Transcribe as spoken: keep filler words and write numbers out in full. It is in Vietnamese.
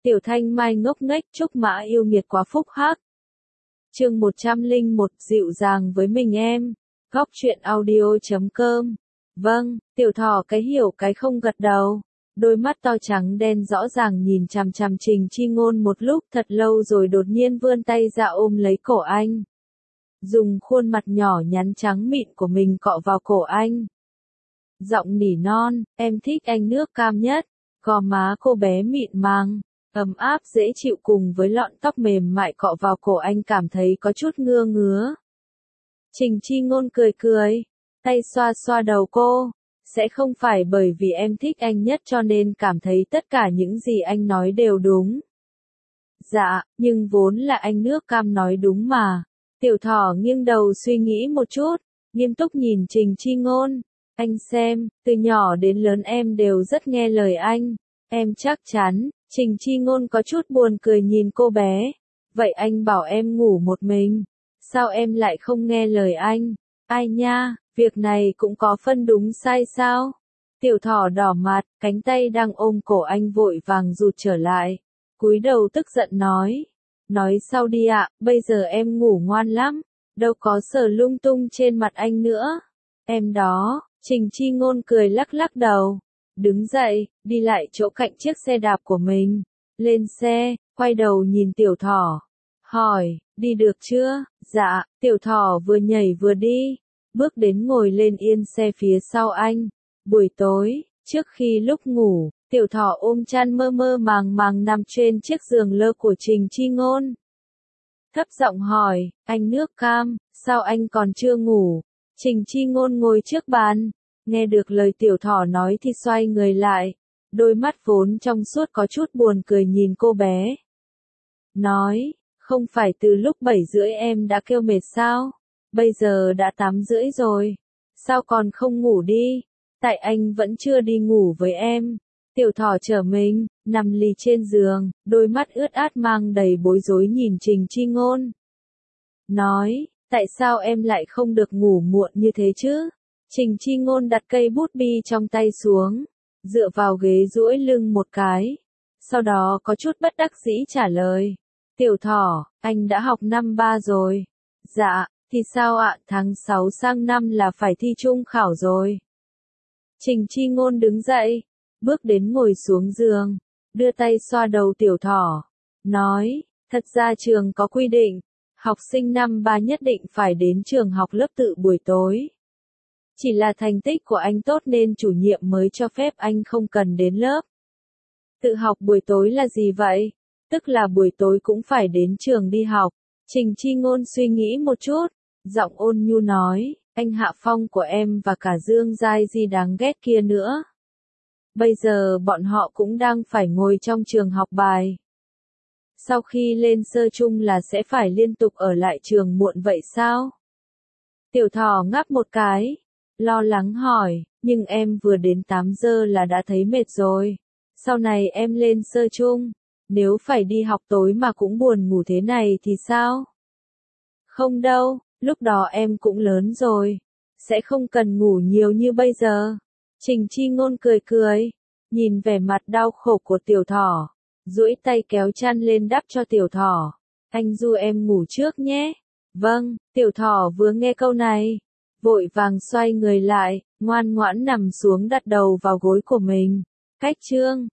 Tiểu Thanh Mai ngốc nghếch, Trúc Mã yêu nghiệt quá phúc hắc. Chương một trăm lẻ một, dịu dàng với mình em. Góc truyện audio chấm com. Vâng, Tiểu Thỏ cái hiểu cái không gật đầu. Đôi mắt to trắng đen rõ ràng nhìn chằm chằm Trình Chi Ngôn một lúc thật lâu rồi đột nhiên vươn tay ra ôm lấy cổ anh. Dùng khuôn mặt nhỏ nhắn trắng mịn của mình cọ vào cổ anh. Giọng nỉ non, em thích anh nước cam nhất. Gò má cô bé mịn màng, ấm áp dễ chịu cùng với lọn tóc mềm mại cọ vào cổ anh cảm thấy có chút ngứa ngứa. Trình Chi Ngôn cười cười, tay xoa xoa đầu cô. Sẽ không phải bởi vì em thích anh nhất cho nên cảm thấy tất cả những gì anh nói đều đúng. Dạ, nhưng vốn là anh nước cam nói đúng mà. Tiểu Thỏ nghiêng đầu suy nghĩ một chút, nghiêm túc nhìn Trình Chi Ngôn. Anh xem, từ nhỏ đến lớn em đều rất nghe lời anh. Em chắc chắn. Trình Chi Ngôn có chút buồn cười nhìn cô bé. Vậy anh bảo em ngủ một mình. Sao em lại không nghe lời anh? Ai nha, việc này cũng có phân đúng sai sao? Tiểu Thỏ đỏ mặt, cánh tay đang ôm cổ anh vội vàng rụt trở lại. Cúi đầu tức giận nói. Nói sau đi ạ, bây giờ em ngủ ngoan lắm. Đâu có sờ lung tung trên mặt anh nữa. Em đó, Trình Chi Ngôn cười lắc lắc đầu. Đứng dậy, đi lại chỗ cạnh chiếc xe đạp của mình. Lên xe, quay đầu nhìn Tiểu Thỏ. Hỏi, đi được chưa? Dạ, Tiểu Thỏ vừa nhảy vừa đi. Bước đến ngồi lên yên xe phía sau anh. Buổi tối, trước khi lúc ngủ, Tiểu Thỏ ôm chăn mơ mơ màng màng nằm trên chiếc giường lơ của Trình Chi Ngôn. Thấp giọng hỏi, anh nước cam, sao anh còn chưa ngủ? Trình Chi Ngôn ngồi trước bàn. Nghe được lời Tiểu Thỏ nói thì xoay người lại. Đôi mắt vốn trong suốt có chút buồn cười nhìn cô bé. Nói, không phải từ lúc bảy rưỡi em đã kêu mệt sao? Bây giờ đã tám rưỡi rồi. Sao còn không ngủ đi? Tại anh vẫn chưa đi ngủ với em. Tiểu Thỏ trở mình, nằm lì trên giường, đôi mắt ướt át mang đầy bối rối nhìn Trình Chi Ngôn. Nói, tại sao em lại không được ngủ muộn như thế chứ? Trình Chi Ngôn đặt cây bút bi trong tay xuống, dựa vào ghế duỗi lưng một cái. Sau đó có chút bất đắc dĩ trả lời. Tiểu Thỏ, anh đã học năm ba rồi. Dạ, thì sao ạ, tháng sáu sang năm là phải thi trung khảo rồi. Trình Chi Ngôn đứng dậy, bước đến ngồi xuống giường, đưa tay xoa đầu Tiểu Thỏ. Nói, thật ra trường có quy định, học sinh năm ba nhất định phải đến trường học lớp tự buổi tối. Chỉ là thành tích của anh tốt nên chủ nhiệm mới cho phép anh không cần đến lớp. Tự học buổi tối là gì vậy? Tức là buổi tối cũng phải đến trường đi học. Trình Chi Ngôn suy nghĩ một chút, giọng ôn nhu nói, anh Hạ Phong của em và cả Dương Giai Di đáng ghét kia nữa. Bây giờ bọn họ cũng đang phải ngồi trong trường học bài. Sau khi lên sơ chung là sẽ phải liên tục ở lại trường muộn vậy sao? Tiểu Thỏ ngáp một cái, lo lắng hỏi, nhưng em vừa đến tám giờ là đã thấy mệt rồi. Sau này em lên sơ chung, nếu phải đi học tối mà cũng buồn ngủ thế này thì sao? Không đâu, lúc đó em cũng lớn rồi, sẽ không cần ngủ nhiều như bây giờ. Trình Chi Ngôn cười cười, nhìn vẻ mặt đau khổ của Tiểu Thỏ, duỗi tay kéo chăn lên đắp cho Tiểu Thỏ. Anh du em ngủ trước nhé. Vâng, Tiểu Thỏ vừa nghe câu này, vội vàng xoay người lại, ngoan ngoãn nằm xuống đặt đầu vào gối của mình. Cách chương